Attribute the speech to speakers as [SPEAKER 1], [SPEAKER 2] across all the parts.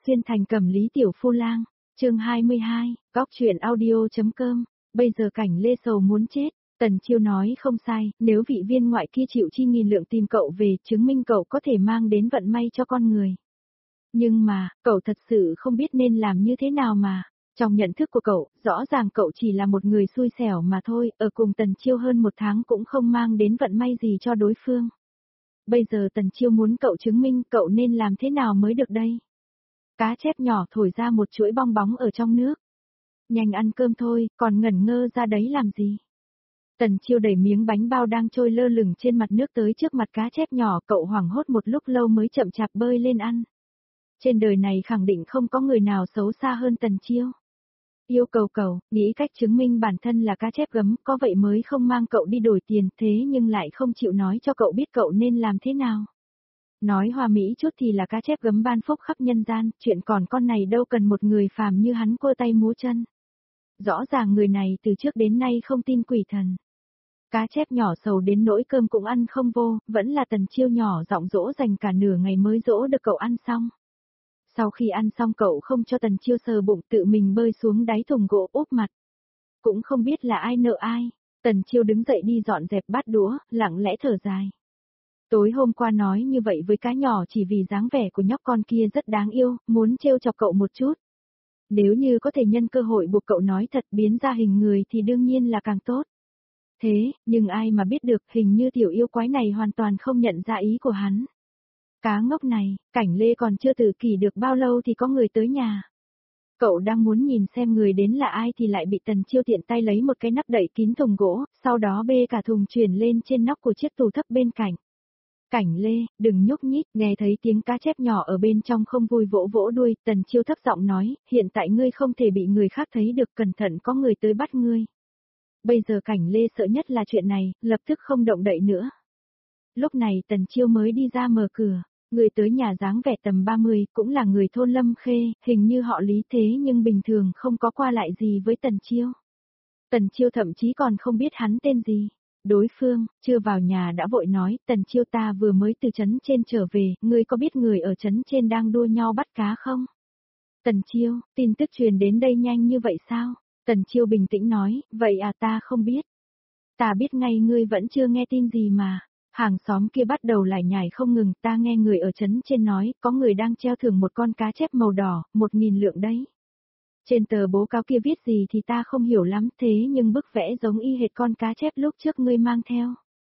[SPEAKER 1] xuyên thành Cẩm Lý tiểu phu lang, chương 22, góc truyện audio.com, bây giờ Cảnh Lê sầu muốn chết. Tần Chiêu nói không sai, nếu vị viên ngoại kia chịu chi nghìn lượng tìm cậu về, chứng minh cậu có thể mang đến vận may cho con người. Nhưng mà, cậu thật sự không biết nên làm như thế nào mà. Trong nhận thức của cậu, rõ ràng cậu chỉ là một người xui xẻo mà thôi, ở cùng Tần Chiêu hơn một tháng cũng không mang đến vận may gì cho đối phương. Bây giờ Tần Chiêu muốn cậu chứng minh cậu nên làm thế nào mới được đây. Cá chép nhỏ thổi ra một chuỗi bong bóng ở trong nước. Nhanh ăn cơm thôi, còn ngẩn ngơ ra đấy làm gì. Tần Chiêu đẩy miếng bánh bao đang trôi lơ lửng trên mặt nước tới trước mặt cá chép nhỏ, cậu hoảng hốt một lúc lâu mới chậm chạp bơi lên ăn. Trên đời này khẳng định không có người nào xấu xa hơn Tần Chiêu. Yêu cầu cậu, nghĩ cách chứng minh bản thân là cá chép gấm, có vậy mới không mang cậu đi đổi tiền, thế nhưng lại không chịu nói cho cậu biết cậu nên làm thế nào. Nói hoa mỹ chút thì là cá chép gấm ban phúc khắp nhân gian, chuyện còn con này đâu cần một người phàm như hắn cua tay múa chân. Rõ ràng người này từ trước đến nay không tin quỷ thần. Cá chép nhỏ sầu đến nỗi cơm cũng ăn không vô, vẫn là Tần Chiêu nhỏ giọng dỗ dành cả nửa ngày mới dỗ được cậu ăn xong. Sau khi ăn xong cậu không cho Tần Chiêu sờ bụng, tự mình bơi xuống đáy thùng gỗ úp mặt. Cũng không biết là ai nợ ai, Tần Chiêu đứng dậy đi dọn dẹp bát đũa, lặng lẽ thở dài. Tối hôm qua nói như vậy với cá nhỏ chỉ vì dáng vẻ của nhóc con kia rất đáng yêu, muốn trêu chọc cậu một chút. Nếu như có thể nhân cơ hội buộc cậu nói thật biến ra hình người thì đương nhiên là càng tốt. Thế, nhưng ai mà biết được hình như tiểu yêu quái này hoàn toàn không nhận ra ý của hắn. Cá ngốc này, Cảnh Lê còn chưa tự kỷ được bao lâu thì có người tới nhà. Cậu đang muốn nhìn xem người đến là ai thì lại bị Tần Chiêu tiện tay lấy một cái nắp đậy kín thùng gỗ, sau đó bê cả thùng chuyển lên trên nóc của chiếc tủ thấp bên cạnh. Cảnh Lê, đừng nhúc nhích, nghe thấy tiếng cá chép nhỏ ở bên trong không vui vỗ vỗ đuôi, Tần Chiêu thấp giọng nói, hiện tại ngươi không thể bị người khác thấy được, cẩn thận có người tới bắt ngươi. Bây giờ Cảnh Lê sợ nhất là chuyện này, lập tức không động đậy nữa. Lúc này Tần Chiêu mới đi ra mở cửa, người tới nhà dáng vẻ tầm 30, cũng là người thôn Lâm Khê, hình như họ Lý thế nhưng bình thường không có qua lại gì với Tần Chiêu. Tần Chiêu thậm chí còn không biết hắn tên gì. Đối phương, chưa vào nhà đã vội nói, Tần Chiêu ta vừa mới từ trấn trên trở về, ngươi có biết người ở trấn trên đang đua nhau bắt cá không? Tần Chiêu, tin tức truyền đến đây nhanh như vậy sao? Tần Chiêu bình tĩnh nói, vậy à ta không biết. Ta biết ngay ngươi vẫn chưa nghe tin gì mà. Hàng xóm kia bắt đầu lải nhải không ngừng, ta nghe người ở trấn trên nói, có người đang treo thưởng một con cá chép màu đỏ, 1.000 lượng đấy. Trên tờ bố cáo kia viết gì thì ta không hiểu lắm, thế nhưng bức vẽ giống y hệt con cá chép lúc trước ngươi mang theo.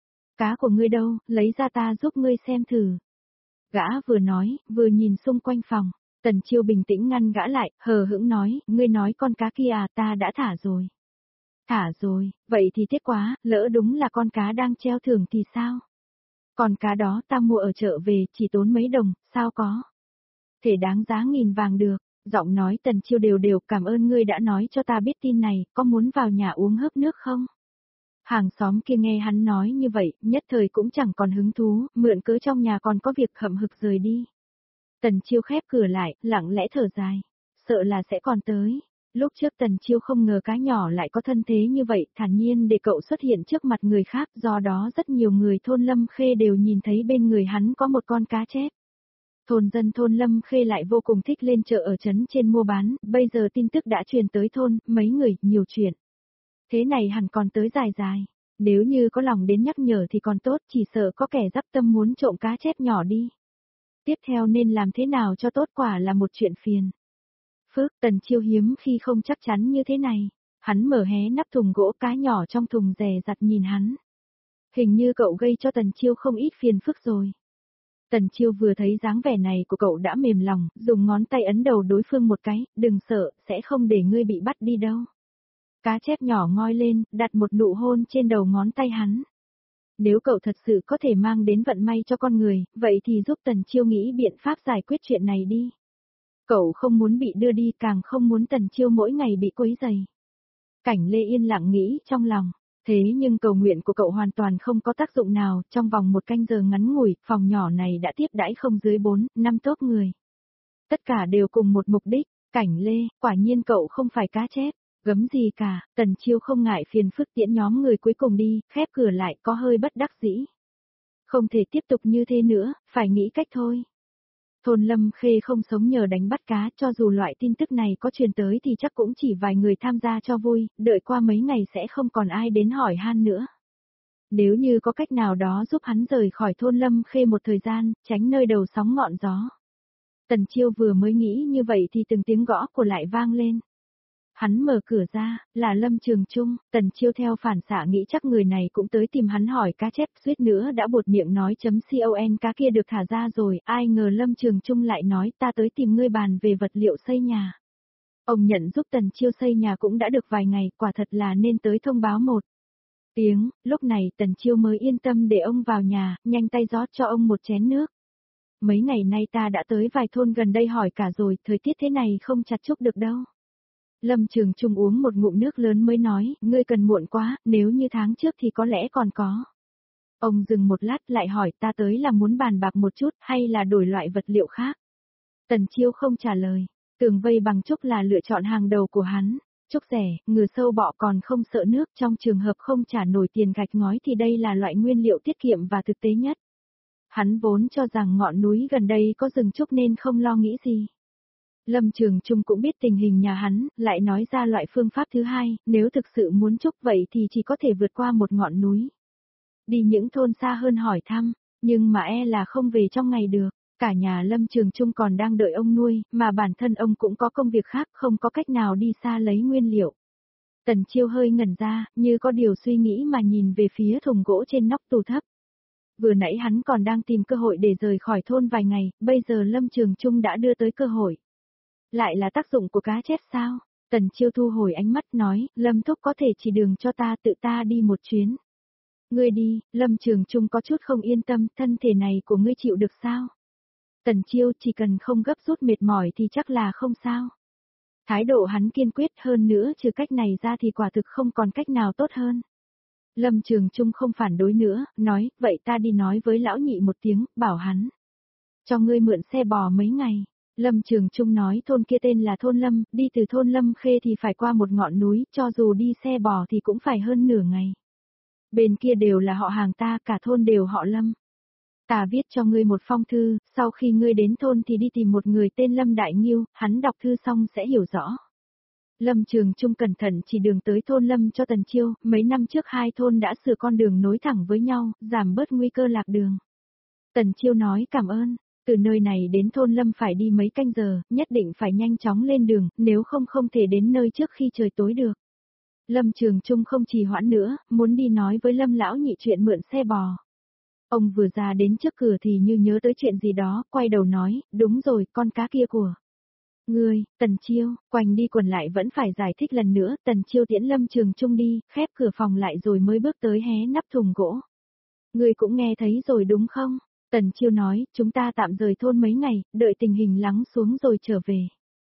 [SPEAKER 1] Cá của ngươi đâu, lấy ra ta giúp ngươi xem thử. Gã vừa nói, vừa nhìn xung quanh phòng. Tần Chiêu bình tĩnh ngăn gã lại, hờ hững nói, ngươi nói con cá kia à, ta đã thả rồi. Thả rồi, vậy thì tiếc quá, lỡ đúng là con cá đang treo thưởng thì sao? Còn cá đó ta mua ở chợ về, chỉ tốn mấy đồng, sao có? Thể đáng giá 1.000 vàng được. Giọng nói Tần Chiêu đều đều, cảm ơn ngươi đã nói cho ta biết tin này, có muốn vào nhà uống hớp nước không? Hàng xóm kia nghe hắn nói như vậy, nhất thời cũng chẳng còn hứng thú, mượn cớ trong nhà còn có việc hậm hực rời đi. Tần Chiêu khép cửa lại, lặng lẽ thở dài, sợ là sẽ còn tới. Lúc trước Tần Chiêu không ngờ cá nhỏ lại có thân thế như vậy, thản nhiên để cậu xuất hiện trước mặt người khác, do đó rất nhiều người thôn Lâm Khê đều nhìn thấy bên người hắn có một con cá chép. Thôn dân thôn Lâm Khê lại vô cùng thích lên chợ ở trấn trên mua bán, bây giờ tin tức đã truyền tới thôn, mấy người, nhiều chuyện. Thế này hẳn còn tới dài dài, nếu như có lòng đến nhắc nhở thì còn tốt, chỉ sợ có kẻ dắp tâm muốn trộm cá chép nhỏ đi. Tiếp theo nên làm thế nào cho tốt quả là một chuyện phiền. Phước, Tần Chiêu hiếm khi không chắc chắn như thế này, hắn mở hé nắp thùng gỗ, cá nhỏ trong thùng dè dặt nhìn hắn. Hình như cậu gây cho Tần Chiêu không ít phiền phức rồi. Tần Chiêu vừa thấy dáng vẻ này của cậu đã mềm lòng, dùng ngón tay ấn đầu đối phương một cái, đừng sợ, sẽ không để ngươi bị bắt đi đâu. Cá chép nhỏ ngoi lên, đặt một nụ hôn trên đầu ngón tay hắn. Nếu cậu thật sự có thể mang đến vận may cho con người, vậy thì giúp Tần Chiêu nghĩ biện pháp giải quyết chuyện này đi. Cậu không muốn bị đưa đi, càng không muốn Tần Chiêu mỗi ngày bị quấy rầy. Cảnh Lê yên lặng nghĩ trong lòng. Thế nhưng cầu nguyện của cậu hoàn toàn không có tác dụng nào, trong vòng 1 canh giờ ngắn ngủi, phòng nhỏ này đã tiếp đãi không dưới 4-5 tốp người. Tất cả đều cùng một mục đích, Cảnh Lê, quả nhiên cậu không phải cá chép, gấm gì cả, Tần Chiêu không ngại phiền phức tiễn nhóm người cuối cùng đi, khép cửa lại có hơi bất đắc dĩ. Không thể tiếp tục như thế nữa, phải nghĩ cách thôi. Thôn Lâm Khê không sống nhờ đánh bắt cá, cho dù loại tin tức này có truyền tới thì chắc cũng chỉ vài người tham gia cho vui, đợi qua mấy ngày sẽ không còn ai đến hỏi han nữa. Nếu như có cách nào đó giúp hắn rời khỏi thôn Lâm Khê một thời gian, tránh nơi đầu sóng ngọn gió. Tần Chiêu vừa mới nghĩ như vậy thì từng tiếng gõ của lại vang lên. Hắn mở cửa ra, là Lâm Trường Trung, Tần Chiêu theo phản xạ nghĩ chắc người này cũng tới tìm hắn hỏi cá chép, suýt nữa đã buột miệng nói .con cá kia được thả ra rồi, ai ngờ Lâm Trường Trung lại nói ta tới tìm ngươi bàn về vật liệu xây nhà. Ông nhận giúp Tần Chiêu xây nhà cũng đã được vài ngày, quả thật là nên tới thông báo một tiếng, lúc này Tần Chiêu mới yên tâm để ông vào nhà, nhanh tay rót cho ông một chén nước. Mấy ngày nay ta đã tới vài thôn gần đây hỏi cả rồi, thời tiết thế này không chặt chúc được đâu. Lâm Trường Trung uống một ngụm nước lớn mới nói, ngươi cần muộn quá, nếu như tháng trước thì có lẽ còn có. Ông dừng một lát lại hỏi ta tới là muốn bàn bạc một chút hay là đổi loại vật liệu khác. Tần Chiêu không trả lời, tường vây bằng trúc là lựa chọn hàng đầu của hắn. Trúc rẻ, ngừa sâu bọ còn không sợ nước, trong trường hợp không trả nổi tiền gạch ngói thì đây là loại nguyên liệu tiết kiệm và thực tế nhất. Hắn vốn cho rằng ngọn núi gần đây có rừng trúc nên không lo nghĩ gì. Lâm Trường Trung cũng biết tình hình nhà hắn, lại nói ra loại phương pháp thứ hai, nếu thực sự muốn trúc vậy thì chỉ có thể vượt qua một ngọn núi. Đi những thôn xa hơn hỏi thăm, nhưng mà là không về trong ngày được. Cả nhà Lâm Trường Trung còn đang đợi ông nuôi, mà bản thân ông cũng có công việc khác, không có cách nào đi xa lấy nguyên liệu. Tần Chiêu hơi ngẩn ra, như có điều suy nghĩ mà nhìn về phía thùng gỗ trên nóc tủ thấp. Vừa nãy hắn còn đang tìm cơ hội để rời khỏi thôn vài ngày, bây giờ Lâm Trường Trung đã đưa tới cơ hội. Lại là tác dụng của cá chép sao? Tần Chiêu thu hồi ánh mắt nói, Lâm Thúc có thể chỉ đường cho ta tự ta đi một chuyến. Ngươi đi, Lâm Trường Trung có chút không yên tâm, thân thể này của ngươi chịu được sao? Tần Chiêu chỉ cần không gấp rút mệt mỏi thì chắc là không sao. Thái độ hắn kiên quyết hơn nữa trừ cách này ra thì quả thực không còn cách nào tốt hơn. Lâm Trường Trung không phản đối nữa, nói, vậy ta đi nói với lão nhị một tiếng, bảo hắn. Cho ngươi mượn xe bò mấy ngày. Lâm Trường Trung nói thôn kia tên là thôn Lâm, đi từ thôn Lâm Khê thì phải qua một ngọn núi, cho dù đi xe bò thì cũng phải hơn nửa ngày. Bên kia đều là họ hàng ta, cả thôn đều họ Lâm. Ta viết cho ngươi một phong thư, sau khi ngươi đến thôn thì đi tìm một người tên Lâm Đại Nghiêu, hắn đọc thư xong sẽ hiểu rõ. Lâm Trường Trung cẩn thận chỉ đường tới thôn Lâm cho Tần Chiêu, mấy năm trước hai thôn đã sửa con đường nối thẳng với nhau, giảm bớt nguy cơ lạc đường. Tần Chiêu nói cảm ơn, từ nơi này đến thôn Lâm phải đi mấy canh giờ, nhất định phải nhanh chóng lên đường, nếu không không thể đến nơi trước khi trời tối được. Lâm Trường Trung không trì hoãn nữa, muốn đi nói với Lâm lão nhị chuyện mượn xe bò. Ông vừa ra đến trước cửa thì như nhớ tới chuyện gì đó, quay đầu nói, đúng rồi, con cá kia của ngươi. Tần Chiêu, quanh đi quẩn lại vẫn phải giải thích lần nữa, Tần Chiêu tiễn Lâm Trường Trung đi, khép cửa phòng lại rồi mới bước tới hé nắp thùng gỗ. Ngươi cũng nghe thấy rồi đúng không? Tần Chiêu nói, chúng ta tạm rời thôn mấy ngày, đợi tình hình lắng xuống rồi trở về.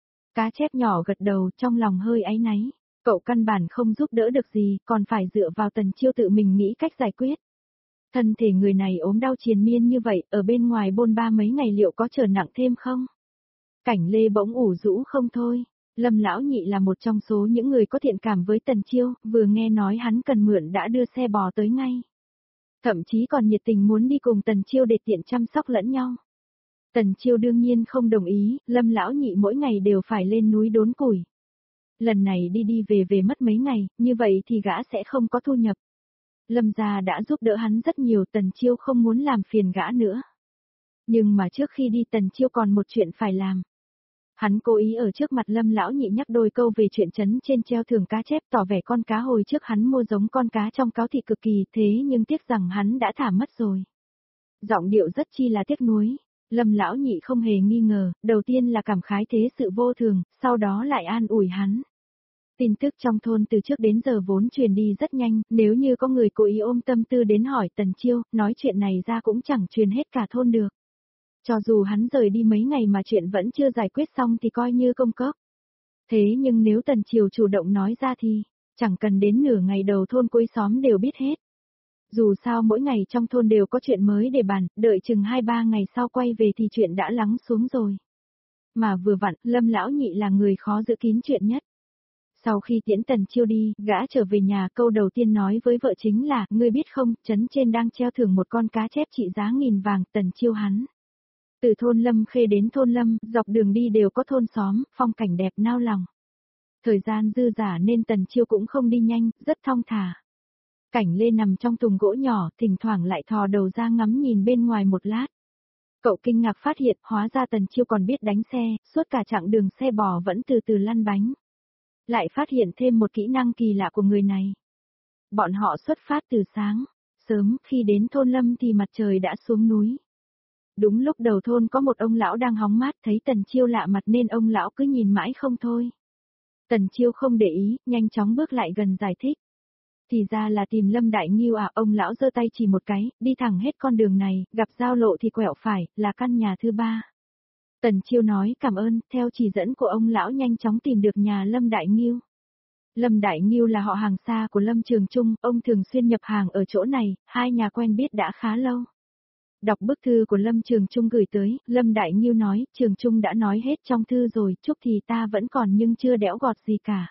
[SPEAKER 1] Cá chép nhỏ gật đầu trong lòng hơi áy náy, cậu căn bản không giúp đỡ được gì, còn phải dựa vào Tần Chiêu tự mình nghĩ cách giải quyết. Thân thể người này ốm đau triền miên như vậy, ở bên ngoài bôn ba mấy ngày liệu có trở nặng thêm không? Cảnh Lê bỗng ủ rũ không thôi. Lâm lão nhị là một trong số những người có thiện cảm với Tần Chiêu, vừa nghe nói hắn cần mượn đã đưa xe bò tới ngay. Thậm chí còn nhiệt tình muốn đi cùng Tần Chiêu để tiện chăm sóc lẫn nhau. Tần Chiêu đương nhiên không đồng ý, Lâm lão nhị mỗi ngày đều phải lên núi đốn củi. Lần này đi đi về về mất mấy ngày, như vậy thì gã sẽ không có thu nhập. Lâm gia đã giúp đỡ hắn rất nhiều, Tần Chiêu không muốn làm phiền gã nữa. Nhưng mà trước khi đi Tần Chiêu còn một chuyện phải làm. Hắn cố ý ở trước mặt Lâm lão nhị nhắc đôi câu về chuyện trấn trên treo thưởng cá chép, tỏ vẻ con cá hồi trước hắn mua giống con cá trong cáo thị cực kỳ, thế nhưng tiếc rằng hắn đã thả mất rồi. Giọng điệu rất chi là tiếc nuối. Lâm lão nhị không hề nghi ngờ, đầu tiên là cảm khái thế sự vô thường, sau đó lại an ủi hắn. Tin tức trong thôn từ trước đến giờ vốn truyền đi rất nhanh, nếu như có người cố ý ôm tâm tư đến hỏi Tần Chiêu, nói chuyện này ra cũng chẳng truyền hết cả thôn được. Cho dù hắn rời đi mấy ngày mà chuyện vẫn chưa giải quyết xong thì coi như công cốc. Thế nhưng nếu Tần Chiêu chủ động nói ra thì, chẳng cần đến nửa ngày đầu thôn cuối xóm đều biết hết. Dù sao mỗi ngày trong thôn đều có chuyện mới để bàn, đợi chừng 2-3 ngày sau quay về thì chuyện đã lắng xuống rồi. Mà vừa vặn, Lâm lão nhị là người khó giữ kín chuyện nhất. Sau khi tiễn Tần Chiêu đi, gã trở về nhà, câu đầu tiên nói với vợ chính là, ngươi biết không, trấn trên đang treo thưởng một con cá chép trị giá 1000 vàng, Tần Chiêu hắn. Từ thôn Lâm Khê đến thôn Lâm, dọc đường đi đều có thôn xóm, phong cảnh đẹp nao lòng. Thời gian dư dả nên Tần Chiêu cũng không đi nhanh, rất thong thả. Cảnh Lê nằm trong thùng gỗ nhỏ, thỉnh thoảng lại thò đầu ra ngắm nhìn bên ngoài một lát. Cậu kinh ngạc phát hiện, hóa ra Tần Chiêu còn biết đánh xe, suốt cả chặng đường xe bò vẫn từ từ lăn bánh. Lại phát hiện thêm một kỹ năng kỳ lạ của người này. Bọn họ xuất phát từ sáng, sớm, khi đến thôn Lâm thì mặt trời đã xuống núi. Đúng lúc đầu thôn có một ông lão đang hóng mát, thấy Tần Chiêu lạ mặt nên ông lão cứ nhìn mãi không thôi. Tần Chiêu không để ý, nhanh chóng bước lại gần giải thích. Thì ra là tìm Lâm Đại Ngưu à, ông lão giơ tay chỉ một cái, đi thẳng hết con đường này, gặp giao lộ thì quẹo phải, là căn nhà thứ 3. Tần Chiêu nói cảm ơn, theo chỉ dẫn của ông lão nhanh chóng tìm được nhà Lâm Đại Ngưu. Lâm Đại Ngưu là họ hàng xa của Lâm Trường Trung, ông thường xuyên nhập hàng ở chỗ này, hai nhà quen biết đã khá lâu. Đọc bức thư của Lâm Trường Trung gửi tới, Lâm Đại Ngưu nói, Trường Trung đã nói hết trong thư rồi, chúc thì ta vẫn còn nhưng chưa đẽo gọt gì cả.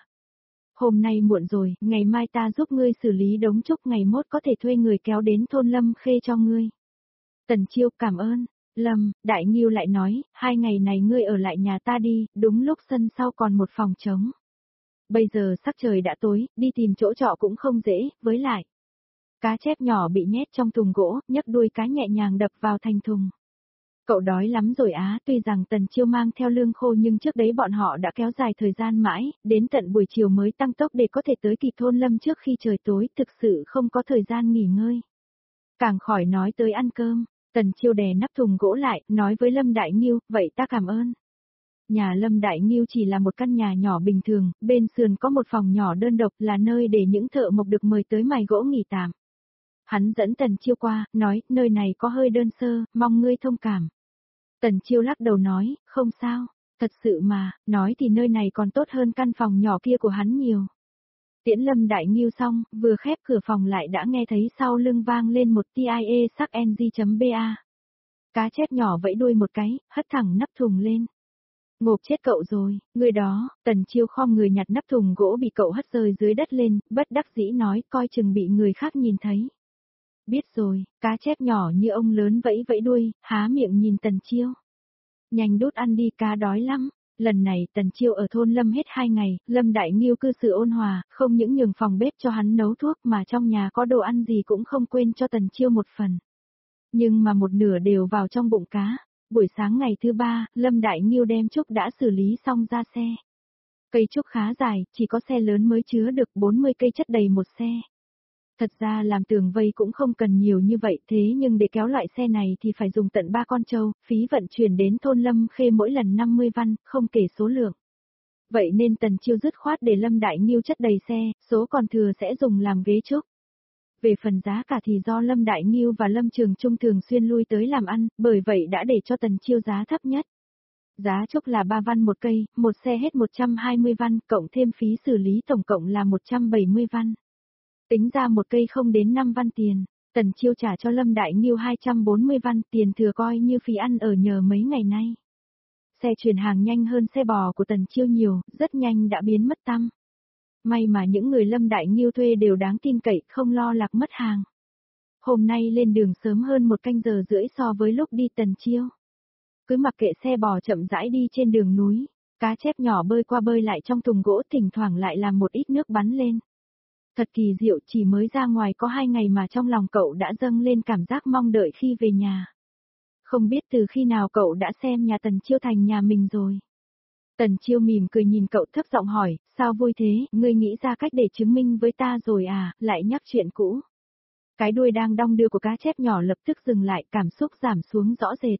[SPEAKER 1] Hôm nay muộn rồi, ngày mai ta giúp ngươi xử lý đống trúc, ngày mốt có thể thuê người kéo đến thôn Lâm Khê cho ngươi. Tần Chiêu cảm ơn. Lâm Đại Ngưu lại nói, 2 ngày này ngươi ở lại nhà ta đi, đúng lúc sân sau còn một phòng trống. Bây giờ sắc trời đã tối, đi tìm chỗ trọ cũng không dễ, với lại. Cá chép nhỏ bị nhét trong thùng gỗ, nhấc đuôi cá nhẹ nhàng đập vào thành thùng. Cậu đói lắm rồi á, tuy rằng Tần Chiêu mang theo lương khô nhưng trước đấy bọn họ đã kéo dài thời gian mãi, đến tận buổi chiều mới tăng tốc để có thể tới kịp thôn Lâm trước khi trời tối, thực sự không có thời gian nghỉ ngơi. Càng khỏi nói tới ăn cơm, Tần Chiêu đè nắp thùng gỗ lại, nói với Lâm Đại Ngưu, vậy ta cảm ơn. Nhà Lâm Đại Ngưu chỉ là một căn nhà nhỏ bình thường, bên sườn có một phòng nhỏ đơn độc là nơi để những thợ mộc được mời tới mài gỗ nghỉ tạm. Hắn dẫn Tần Chiêu qua, nói, nơi này có hơi đơn sơ, mong ngươi thông cảm. Tần Chiêu lắc đầu nói, không sao, thật sự mà, nói thì nơi này còn tốt hơn căn phòng nhỏ kia của hắn nhiều. Tiễn Lâm Đại Ngưu xong, vừa khép cửa phòng lại đã nghe thấy sau lưng vang lên một TIE sắc ng.ba. Cá chép nhỏ vẫy đuôi một cái, hất thẳng nắp thùng lên. Ngộp chết cậu rồi, người đó, Tần Chiêu khom người nhặt nắp thùng gỗ bị cậu hất rơi dưới đất lên, bất đắc dĩ nói, coi chừng bị người khác nhìn thấy. Biết rồi, cá chép nhỏ như ông lớn vẫy vẫy đuôi, há miệng nhìn Tần Chiêu. Nhanh đút ăn đi, cá đói lắm. Lần này Tần Chiêu ở thôn Lâm hết 2 ngày, Lâm Đại Ngưu cư xử ôn hòa, không những nhường phòng bếp cho hắn nấu thuốc mà trong nhà có đồ ăn gì cũng không quên cho Tần Chiêu một phần. Nhưng mà một nửa đều vào trong bụng cá. Buổi sáng ngày thứ 3, Lâm Đại Ngưu đem trúc đã xử lý xong ra xe. Cây trúc khá dài, chỉ có xe lớn mới chứa được 40 cây chất đầy một xe. Thật ra làm tường vây cũng không cần nhiều như vậy, thế nhưng để kéo loại xe này thì phải dùng tận 3 con trâu, phí vận chuyển đến thôn Lâm Khê mỗi lần 50 văn, không kể số lượng. Vậy nên Tần Chiêu dứt khoát để Lâm Đại Ngưu chất đầy xe, số còn thừa sẽ dùng làm ghế trúc. Về phần giá cả thì do Lâm Đại Ngưu và Lâm Trường Trung thường xuyên lui tới làm ăn, bởi vậy đã để cho Tần Chiêu giá thấp nhất. Giá trúc là 3 văn một cây, một xe hết 120 văn, cộng thêm phí xử lý tổng cộng là 170 văn. Tính ra một cây không đến 5 văn tiền, Tần Chiêu trả cho Lâm Đại Ngưu 240 văn, tiền thừa coi như phí ăn ở nhờ mấy ngày nay. Xe chuyển hàng nhanh hơn xe bò của Tần Chiêu nhiều, rất nhanh đã biến mất tăm. May mà những người Lâm Đại Ngưu thuê đều đáng tin cậy, không lo lạc mất hàng. Hôm nay lên đường sớm hơn 1 canh giờ rưỡi so với lúc đi Tần Chiêu. Cứ mặc kệ xe bò chậm rãi đi trên đường núi, cá chép nhỏ bơi qua bơi lại trong thùng gỗ, thỉnh thoảng lại làm một ít nước bắn lên. Thật kỳ diệu, chỉ mới ra ngoài có 2 ngày mà trong lòng cậu đã dâng lên cảm giác mong đợi khi về nhà. Không biết từ khi nào cậu đã xem nhà Tần Chiêu thành nhà mình rồi. Tần Chiêu mỉm cười nhìn cậu thấp giọng hỏi, sao vui thế, ngươi nghĩ ra cách để chứng minh với ta rồi à, lại nhắc chuyện cũ. Cái đuôi đang đong đưa của cá chép nhỏ lập tức dừng lại, cảm xúc giảm xuống rõ rệt.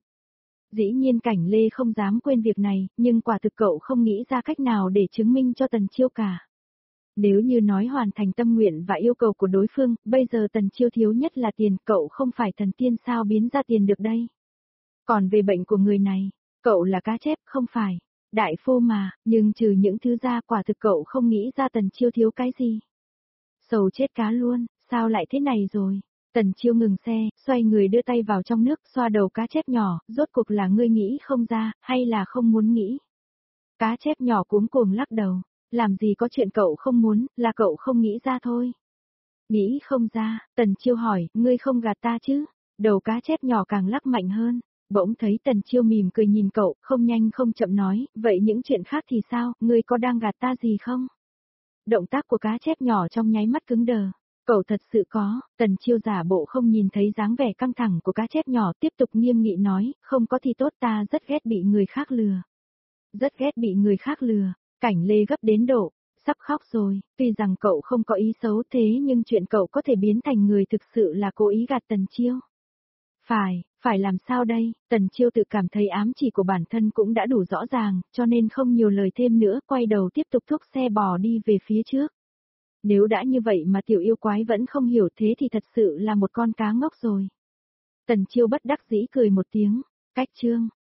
[SPEAKER 1] Dĩ nhiên Cảnh Lê không dám quên việc này, nhưng quả thực cậu không nghĩ ra cách nào để chứng minh cho Tần Chiêu cả. Nếu như nói hoàn thành tâm nguyện và yêu cầu của đối phương, bây giờ Tần Chiêu thiếu nhất là tiền, cậu không phải thần tiên sao biến ra tiền được đây. Còn về bệnh của người này, cậu là cá chép không phải, đại phu mà, nhưng trừ những thứ ra quả thực cậu không nghĩ ra Tần Chiêu thiếu cái gì. Sầu chết cá luôn, sao lại thế này rồi? Tần Chiêu ngừng xe, xoay người đưa tay vào trong nước, xoa đầu cá chép nhỏ, rốt cuộc là ngươi nghĩ không ra, hay là không muốn nghĩ? Cá chép nhỏ cuống cuồng lắc đầu. Làm gì có chuyện cậu không muốn, là cậu không nghĩ ra thôi. Nghĩ không ra, Tần Chiêu hỏi, ngươi không gạt ta chứ? Đầu cá chép nhỏ càng lắc mạnh hơn. Bỗng thấy Tần Chiêu mỉm cười nhìn cậu, không nhanh không chậm nói, vậy những chuyện khác thì sao, ngươi có đang gạt ta gì không? Động tác của cá chép nhỏ trong nháy mắt cứng đờ. Cậu thật sự có, Tần Chiêu giả bộ không nhìn thấy dáng vẻ căng thẳng của cá chép nhỏ, tiếp tục nghiêm nghị nói, không có thì tốt, ta rất ghét bị người khác lừa. Rất ghét bị người khác lừa. Cảnh Lê gấp đến độ sắp khóc rồi, tuy rằng cậu không có ý xấu thế nhưng chuyện cậu có thể biến thành người thực sự là cố ý gạt Tần Chiêu. Phải làm sao đây, Tần Chiêu tự cảm thấy ám chỉ của bản thân cũng đã đủ rõ ràng, cho nên không nhiều lời thêm nữa, quay đầu tiếp tục thúc xe bò đi về phía trước. Nếu đã như vậy mà tiểu yêu quái vẫn không hiểu thế thì thật sự là một con cá ngốc rồi. Tần Chiêu bất đắc dĩ cười một tiếng, cách chương.